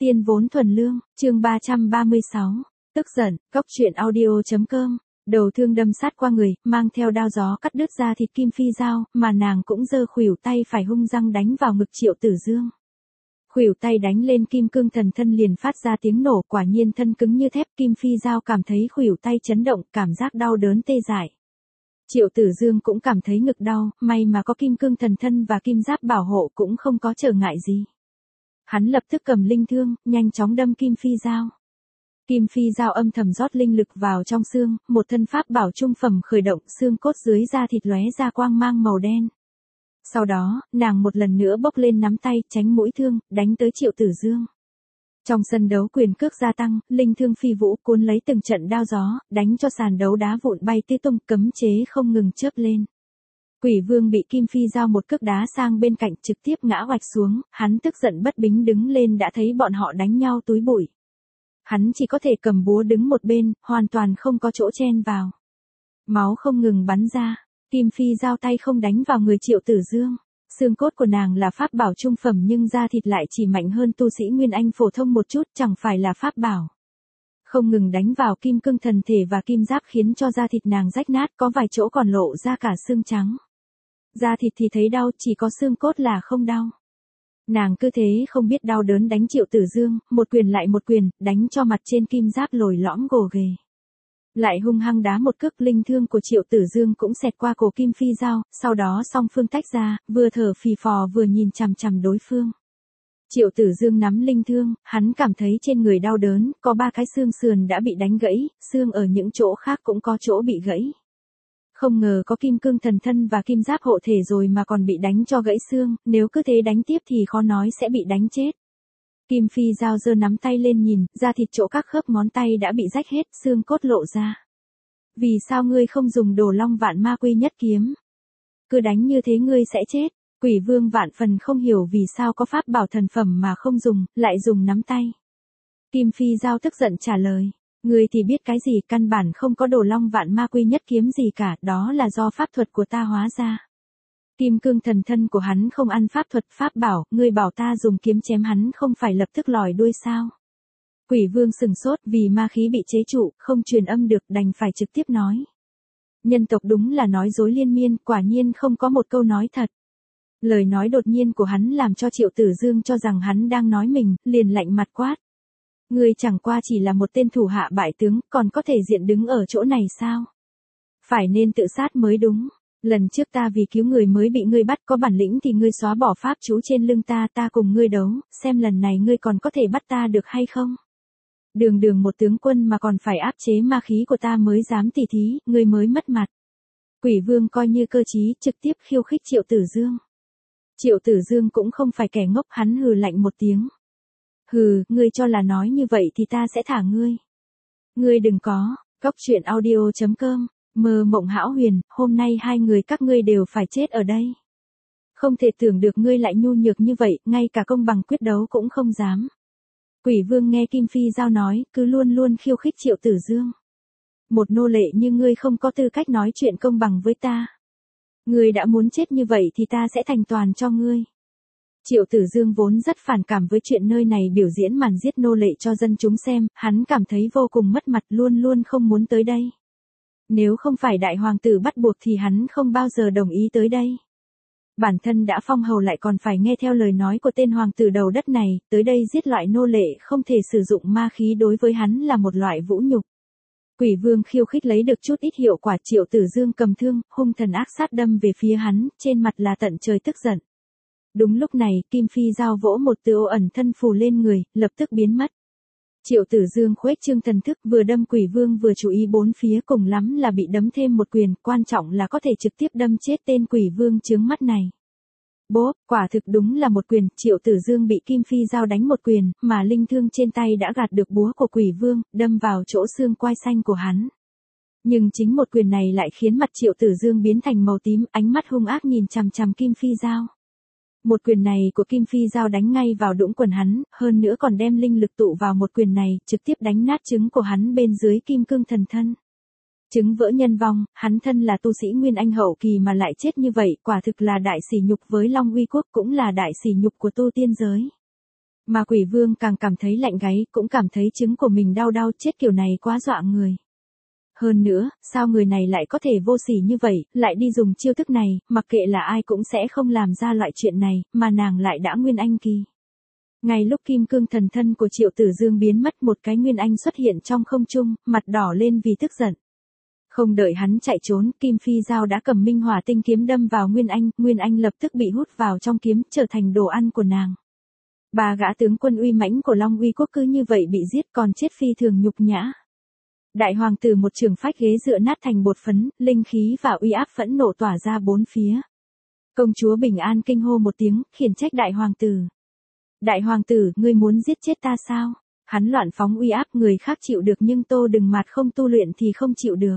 Tiên vốn thuần lương, chương 336. Tức giận, cốc truyện audio.com. Đầu thương đâm sát qua người, mang theo đao gió cắt đứt ra thịt Kim Phi Dao, mà nàng cũng giơ khuỷu tay phải hung răng đánh vào ngực Triệu Tử Dương. Khuỷu tay đánh lên kim cương thần thân liền phát ra tiếng nổ, quả nhiên thân cứng như thép. Kim Phi Dao cảm thấy khuỷu tay chấn động, cảm giác đau đớn tê dại. Triệu Tử Dương cũng cảm thấy ngực đau, may mà có kim cương thần thân và kim giáp bảo hộ cũng không có trở ngại gì. Hắn lập tức cầm linh thương, nhanh chóng đâm Kim Phi Dao. Kim Phi Dao âm thầm rót linh lực vào trong xương, một thân pháp bảo trung phẩm khởi động, xương cốt dưới da thịt lóe ra quang mang màu đen. Sau đó, nàng một lần nữa bốc lên nắm tay, tránh mũi thương, đánh tới Triệu Tử Dương. Trong sân đấu quyền cước gia tăng, linh thương phi vũ cuốn lấy từng trận đao gió, đánh cho sàn đấu đá vụn bay tứ tung, cấm chế không ngừng chớp lên. Quỷ Vương bị Kim Phi Dao một cước đá sang bên cạnh, trực tiếp ngã oạch xuống, hắn tức giận bất bính đứng lên đã thấy bọn họ đánh nhau túi bụi. Hắn chỉ có thể cầm búa đứng một bên, hoàn toàn không có chỗ chen vào. Máu không ngừng bắn ra, Kim Phi Dao tay không đánh vào người Triệu Tử Dương. Xương cốt của nàng là pháp bảo trung phẩm nhưng da thịt lại chỉ mạnh hơn tu sĩ Nguyên Anh phổ thông một chút, chẳng phải là pháp bảo. Không ngừng đánh vào kim cương thần thể và kim giáp khiến cho da thịt nàng rách nát, có vài chỗ còn lộ ra cả xương trắng. Da thịt thì thấy đau, chỉ có xương cốt là không đau. Nàng cứ thế không biết đau đớn đánh Triệu Tử Dương, một quyền lại một quyền, đánh cho mặt trên kim giáp lồi lõm gồ ghề. Lại hung hăng đá một cước, linh thương của Triệu Tử Dương cũng xẹt qua cổ Kim Phi Dao, sau đó song phương tách ra, vừa thở phì phò vừa nhìn chằm chằm đối phương. Triệu Tử Dương nắm linh thương, hắn cảm thấy trên người đau đớn, có 3 cái xương sườn đã bị đánh gãy, xương ở những chỗ khác cũng có chỗ bị gãy. Không ngờ có kim cương thần thân và kim giáp hộ thể rồi mà còn bị đánh cho gãy xương, nếu cứ thế đánh tiếp thì khó nói sẽ bị đánh chết. Kim Phi Dao giơ nắm tay lên nhìn, da thịt chỗ các khớp ngón tay đã bị rách hết, xương cốt lộ ra. Vì sao ngươi không dùng Đồ Long Vạn Ma Quy Nhất Kiếm? Cứ đánh như thế ngươi sẽ chết. Quỷ Vương vạn phần không hiểu vì sao có pháp bảo thần phẩm mà không dùng, lại dùng nắm tay. Kim Phi Dao tức giận trả lời. Ngươi thì biết cái gì, căn bản không có Đồ Long Vạn Ma Quy Nhất Kiếm gì cả, đó là do pháp thuật của ta hóa ra. Kim cương thần thân của hắn không ăn pháp thuật pháp bảo, ngươi bảo ta dùng kiếm chém hắn không phải lập tức lòi đuôi sao? Quỷ Vương sừng sốt vì ma khí bị chế trụ, không truyền âm được đành phải trực tiếp nói. Nhân tộc đúng là nói dối liên miên, quả nhiên không có một câu nói thật. Lời nói đột nhiên của hắn làm cho Triệu Tử Dương cho rằng hắn đang nói mình, liền lạnh mặt quát. Ngươi chẳng qua chỉ là một tên thủ hạ bại tướng, còn có thể diện đứng ở chỗ này sao? Phải nên tự sát mới đúng. Lần trước ta vì cứu người mới bị ngươi bắt, có bản lĩnh thì ngươi xóa bỏ pháp chú trên lưng ta, ta cùng ngươi đấu, xem lần này ngươi còn có thể bắt ta được hay không? Đường đường một tướng quân mà còn phải áp chế ma khí của ta mới dám tỉ thí, ngươi mới mất mặt. Quỷ Vương coi như cơ trí, trực tiếp khiêu khích Triệu Tử Dương. Triệu Tử Dương cũng không phải kẻ ngốc, hắn hừ lạnh một tiếng. Hừ, ngươi cho là nói như vậy thì ta sẽ thả ngươi. Ngươi đừng có, cốc truyện audio.com. Mơ mộng hão huyền, hôm nay hai người các ngươi đều phải chết ở đây. Không thể tưởng được ngươi lại nhu nhược như vậy, ngay cả công bằng quyết đấu cũng không dám. Quỷ Vương nghe Kim Phi Dao nói, cứ luôn luôn khiêu khích Triệu Tử Dương. Một nô lệ như ngươi không có tư cách nói chuyện công bằng với ta. Ngươi đã muốn chết như vậy thì ta sẽ thành toàn cho ngươi. Triệu Tử Dương vốn rất phản cảm với chuyện nơi này biểu diễn màn giết nô lệ cho dân chúng xem, hắn cảm thấy vô cùng mất mặt, luôn luôn không muốn tới đây. Nếu không phải đại hoàng tử bắt buộc thì hắn không bao giờ đồng ý tới đây. Bản thân đã phong hầu lại còn phải nghe theo lời nói của tên hoàng tử đầu đất này, tới đây giết loại nô lệ không thể sử dụng ma khí đối với hắn là một loại vũ nhục. Quỷ Vương khiêu khích lấy được chút ít hiệu quả, Triệu Tử Dương cầm thương, hung thần ác sát đâm về phía hắn, trên mặt là tận trời tức giận. Đúng lúc này, Kim Phi Dao vỗ một từ ô ẩn thân phù lên người, lập tức biến mất. Triệu Tử Dương khuếch trương thần thức vừa đâm Quỷ Vương vừa chú ý bốn phía, cùng lắm là bị đấm thêm một quyền, quan trọng là có thể trực tiếp đâm chết tên Quỷ Vương chướng mắt này. Bốp, quả thực đúng là một quyền, Triệu Tử Dương bị Kim Phi Dao đánh một quyền, mà linh thương trên tay đã gạt được búa của Quỷ Vương, đâm vào chỗ xương quai xanh của hắn. Nhưng chính một quyền này lại khiến mặt Triệu Tử Dương biến thành màu tím, ánh mắt hung ác nhìn chằm chằm Kim Phi Dao. Một quyền này của Kim Phi Dao đánh ngay vào đũng quần hắn, hơn nữa còn đem linh lực tụ vào một quyền này, trực tiếp đánh nát trứng của hắn bên dưới kim cương thần thân. Trứng vỡ nhân vong, hắn thân là tu sĩ Nguyên Anh hậu kỳ mà lại chết như vậy, quả thực là đại sỉ nhục với Long Uy Quốc, cũng là đại sỉ nhục của tu tiên giới. Mà Quỷ Vương càng cảm thấy lạnh gáy, cũng cảm thấy trứng của mình đau đau, chết kiểu này quá dọa người. Hơn nữa, sao người này lại có thể vô sỉ như vậy, lại đi dùng chiêu thức này, mặc kệ là ai cũng sẽ không làm ra loại chuyện này, mà nàng lại đã nguyên anh kỳ. Ngay lúc kim cương thần thân của Triệu Tử Dương biến mất, một cái nguyên anh xuất hiện trong không trung, mặt đỏ lên vì tức giận. Không đợi hắn chạy trốn, Kim Phi Dao đã cầm minh hỏa tinh kiếm đâm vào Nguyên Anh lập tức bị hút vào trong kiếm, trở thành đồ ăn của nàng. Ba gã tướng quân uy mãnh của Long Uy quốc cứ như vậy bị giết, còn chết phi thường nhục nhã. Đại hoàng tử một trường phách ghế dựa nát thành bột phấn, linh khí và uy áp phẫn nộ tỏa ra bốn phía. Công chúa Bình An kinh hô một tiếng, khiển trách đại hoàng tử. Đại hoàng tử, ngươi muốn giết chết ta sao? Hắn loạn phóng uy áp, người khác chịu được nhưng Tô Đừng Mạt không tu luyện thì không chịu được.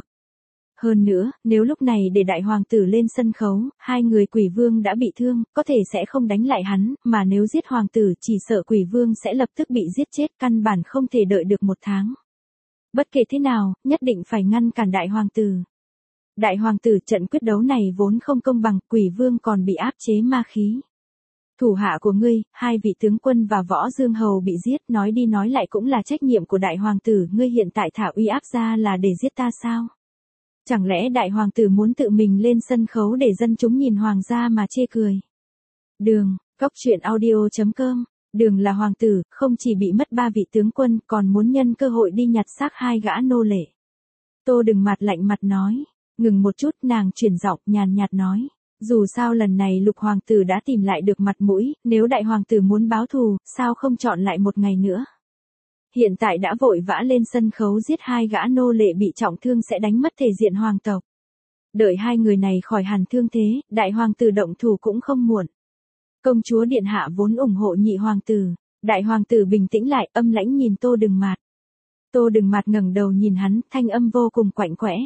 Hơn nữa, nếu lúc này để đại hoàng tử lên sân khấu, hai người Quỷ Vương đã bị thương, có thể sẽ không đánh lại hắn, mà nếu giết hoàng tử chỉ sợ Quỷ Vương sẽ lập tức bị giết chết, căn bản không thể đợi được 1 tháng. Bất kể thế nào, nhất định phải ngăn cản đại hoàng tử. Đại hoàng tử, trận quyết đấu này vốn không công bằng, Quỷ Vương còn bị áp chế ma khí. Thủ hạ của ngươi, 2 vị tướng quân và Võ Dương Hầu bị giết, nói đi nói lại cũng là trách nhiệm của đại hoàng tử, ngươi hiện tại thả uy áp ra là để giết ta sao? Chẳng lẽ đại hoàng tử muốn tự mình lên sân khấu để dân chúng nhìn hoàng gia mà chê cười? Đường, Cóc Truyện Audio.com. Đường là hoàng tử, không chỉ bị mất 3 vị tướng quân, còn muốn nhân cơ hội đi nhặt xác 2 gã nô lệ. Tô Đừng Mạt lạnh mặt nói. Ngừng một chút, nàng chuyển giọng nhàn nhạt nói. Dù sao lần này Lục hoàng tử đã tìm lại được mặt mũi, nếu đại hoàng tử muốn báo thù, sao không chọn lại một ngày nữa? Hiện tại đã vội vã lên sân khấu giết 2 gã nô lệ bị trọng thương sẽ đánh mất thể diện hoàng tộc. Đợi 2 người này khỏi hẳn thương thế, đại hoàng tử động thủ cũng không muộn. Công chúa điện hạ vốn ủng hộ nhị hoàng tử. Đại hoàng tử bình tĩnh lại, âm lãnh nhìn Tô Đừng Mạt. Tô Đừng Mạt ngẩng đầu nhìn hắn, thanh âm vô cùng quạnh quẽ.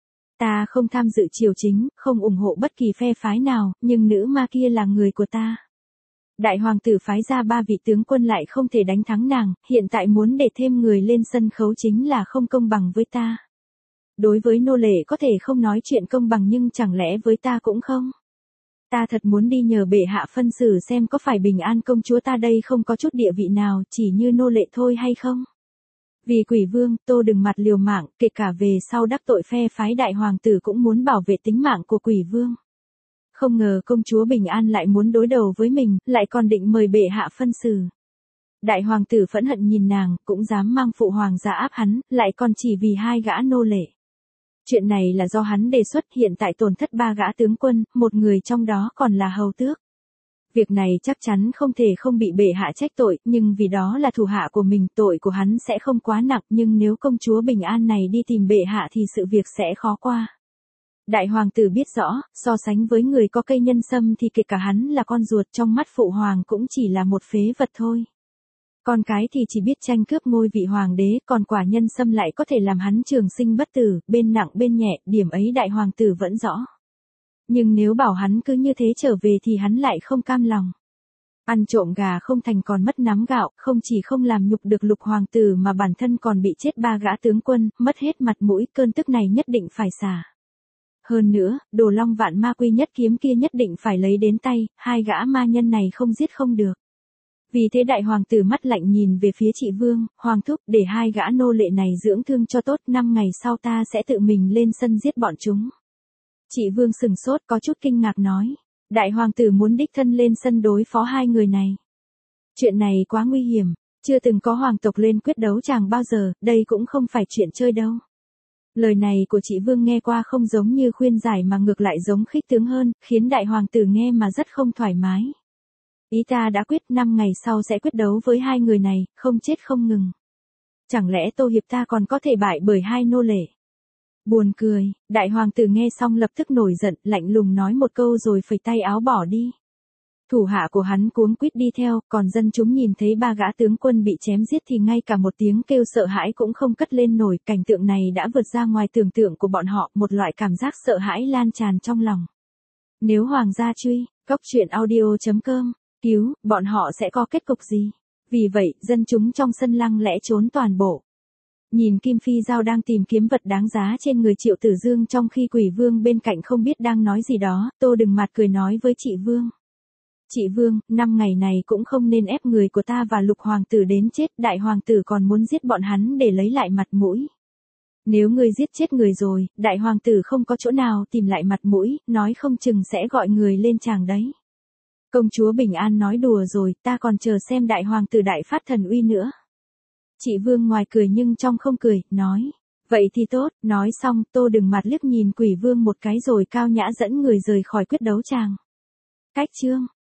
Ta không tham dự triều chính, không ủng hộ bất kỳ phe phái nào, nhưng nữ ma kia là người của ta. Đại hoàng tử phái ra 3 vị tướng quân lại không thể đánh thắng nàng, hiện tại muốn để thêm người lên sân khấu chính là không công bằng với ta. Đối với nô lệ có thể không nói chuyện công bằng nhưng chẳng lẽ với ta cũng không? Ta thật muốn đi nhờ bệ hạ phân xử xem có phải Bình An công chúa ta đây không có chút địa vị nào, chỉ như nô lệ thôi hay không? Vì Quỷ Vương, Tô Đừng Mạt liều mạng, kể cả về sau đắc tội phe phái đại hoàng tử cũng muốn bảo vệ tính mạng của Quỷ Vương. Không ngờ công chúa Bình An lại muốn đối đầu với mình, lại còn định mời bệ hạ phân xử. Đại hoàng tử phẫn hận nhìn nàng, cũng dám mang phụ hoàng ra áp hắn, lại còn chỉ vì 2 gã nô lệ. Chuyện này là do hắn đề xuất, hiện tại tổn thất 3 gã tướng quân, một người trong đó còn là hầu tước. Việc này chắc chắn không thể không bị bệ hạ trách tội, nhưng vì đó là thủ hạ của mình, tội của hắn sẽ không quá nặng, nhưng nếu công chúa Bình An này đi tìm bệ hạ thì sự việc sẽ khó qua. Đại hoàng tử biết rõ, so sánh với người có cây nhân sâm thì kể cả hắn là con ruột trong mắt phụ hoàng cũng chỉ là một phế vật thôi. Con cái thì chỉ biết tranh cướp ngôi vị hoàng đế, còn quả nhân sâm lại có thể làm hắn trường sinh bất tử, bên nặng bên nhẹ, điểm ấy đại hoàng tử vẫn rõ. Nhưng nếu bảo hắn cứ như thế trở về thì hắn lại không cam lòng. Ăn trộm gà không thành còn mất nắm gạo, không chỉ không làm nhục được Lục hoàng tử mà bản thân còn bị chết 3 gã tướng quân, mất hết mặt mũi, cơn tức này nhất định phải xả. Hơn nữa, Đồ Long Vạn Ma Quy nhất kiếm kia nhất định phải lấy đến tay, 2 gã ma nhân này không giết không được. Vì thế đại hoàng tử mắt lạnh nhìn về phía chị Vương, hoàng thúc, để 2 gã nô lệ này dưỡng thương cho tốt, 5 ngày sau ta sẽ tự mình lên sân giết bọn chúng. Chị Vương sừng sốt có chút kinh ngạc nói, đại hoàng tử muốn đích thân lên sân đối phó 2 người này. Chuyện này quá nguy hiểm, chưa từng có hoàng tộc lên quyết đấu chàng bao giờ, đây cũng không phải chuyện chơi đâu. Lời này của chị Vương nghe qua không giống như khuyên giải mà ngược lại giống khích tướng hơn, khiến đại hoàng tử nghe mà rất không thoải mái. Ý ta đã quyết 5 ngày sau sẽ quyết đấu với 2 người này, không chết không ngừng. Chẳng lẽ Tô hiệp ta còn có thể bại bởi 2 nô lệ? Buồn cười, đại hoàng tử nghe xong lập tức nổi giận, lạnh lùng nói một câu rồi phẩy tay áo bỏ đi. Thủ hạ của hắn cuống quýt đi theo, còn dân chúng nhìn thấy 3 gã tướng quân bị chém giết thì ngay cả một tiếng kêu sợ hãi cũng không cất lên nổi, cảnh tượng này đã vượt ra ngoài tưởng tượng của bọn họ, một loại cảm giác sợ hãi lan tràn trong lòng. Nếu hoàng gia truy, Cóc Truyện Audio.com, cứu, bọn họ sẽ có kết cục gì? Vì vậy, dân chúng trong sân lăng lẽ trốn toàn bộ. Nhìn Kim Phi Dao đang tìm kiếm vật đáng giá trên người Triệu Tử Dương trong khi Quỷ Vương bên cạnh không biết đang nói gì đó, Tô Đừng Mạt cười nói với chị Vương. Chị Vương, 5 ngày này cũng không nên ép người của ta và Lục hoàng tử đến chết, đại hoàng tử còn muốn giết bọn hắn để lấy lại mặt mũi. Nếu ngươi giết chết người rồi, đại hoàng tử không có chỗ nào tìm lại mặt mũi, nói không chừng sẽ gọi người lên tràng đấy. Công chúa Bình An nói đùa rồi, ta còn chờ xem đại hoàng tử đại phát thần uy nữa. Chị Vương ngoài cười nhưng trong không cười, nói. Vậy thì tốt, nói xong Tô Đừng Mặt liếc nhìn Quỷ Vương một cái rồi cao nhã dẫn người rời khỏi quyết đấu tràng. Cách chương